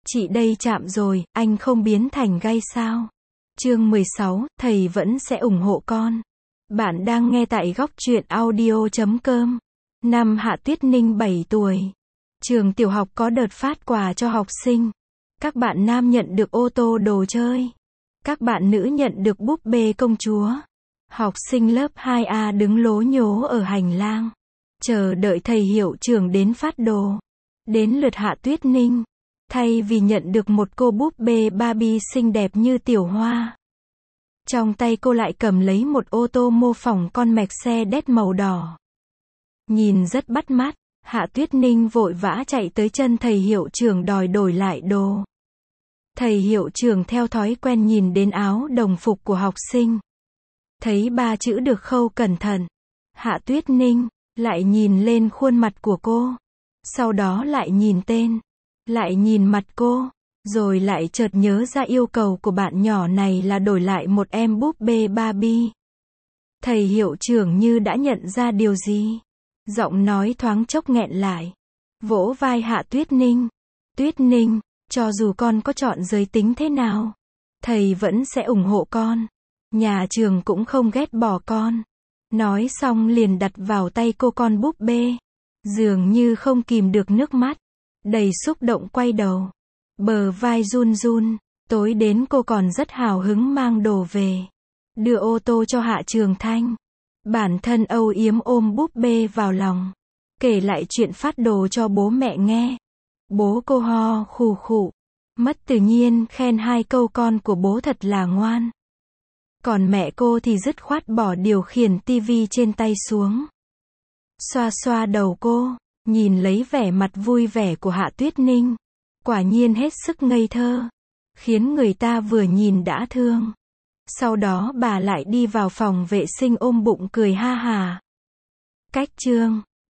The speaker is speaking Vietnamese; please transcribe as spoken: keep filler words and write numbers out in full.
Chị đây chạm rồi, anh không biến thành gay sao? Chương mười sáu, thầy vẫn sẽ ủng hộ con. Bạn đang nghe tại góc truyện audio chấm com. Năm Hạ Tuyết Ninh bảy tuổi. Trường tiểu học có đợt phát quà cho học sinh. Các bạn nam nhận được ô tô đồ chơi. Các bạn nữ nhận được búp bê công chúa. Học sinh lớp hai A đứng lố nhố ở hành lang, chờ đợi thầy hiệu trưởng đến phát đồ. Đến lượt Hạ Tuyết Ninh. Thay vì nhận được một cô búp bê Barbie xinh đẹp như tiểu hoa, trong tay cô lại cầm lấy một ô tô mô phỏng con Mercedes màu đỏ. Nhìn rất bắt mắt, Hạ Tuyết Ninh vội vã chạy tới chân thầy hiệu trưởng đòi đổi lại đồ. Thầy hiệu trưởng theo thói quen nhìn đến áo đồng phục của học sinh. Thấy ba chữ được khâu cẩn thận. Hạ Tuyết Ninh lại nhìn lên khuôn mặt của cô. Sau đó lại nhìn tên. Lại nhìn mặt cô. Rồi lại chợt nhớ ra yêu cầu của bạn nhỏ này là đổi lại một em búp bê Barbie. Thầy hiệu trưởng như đã nhận ra điều gì. Giọng nói thoáng chốc nghẹn lại. Vỗ vai Hạ Tuyết Ninh. Tuyết Ninh, cho dù con có chọn giới tính thế nào, thầy vẫn sẽ ủng hộ con. Nhà trường cũng không ghét bỏ con. Nói xong liền đặt vào tay cô con búp bê. Dường như không kìm được nước mắt. Đầy xúc động quay đầu. Bờ vai run run. Tối đến cô còn rất hào hứng mang đồ về. Đưa ô tô cho Hạ Trường Thanh. Bản thân âu yếm ôm búp bê vào lòng. Kể lại chuyện phát đồ cho bố mẹ nghe. Bố cô ho khù khụ. Mất tự nhiên khen hai câu con của bố thật là ngoan. Còn mẹ cô thì dứt khoát bỏ điều khiển tivi trên tay xuống. Xoa xoa đầu cô, nhìn lấy vẻ mặt vui vẻ của Hạ Tuyết Ninh. Quả nhiên hết sức ngây thơ. Khiến người ta vừa nhìn đã thương. Sau đó bà lại đi vào phòng vệ sinh ôm bụng cười ha hà. Cách chương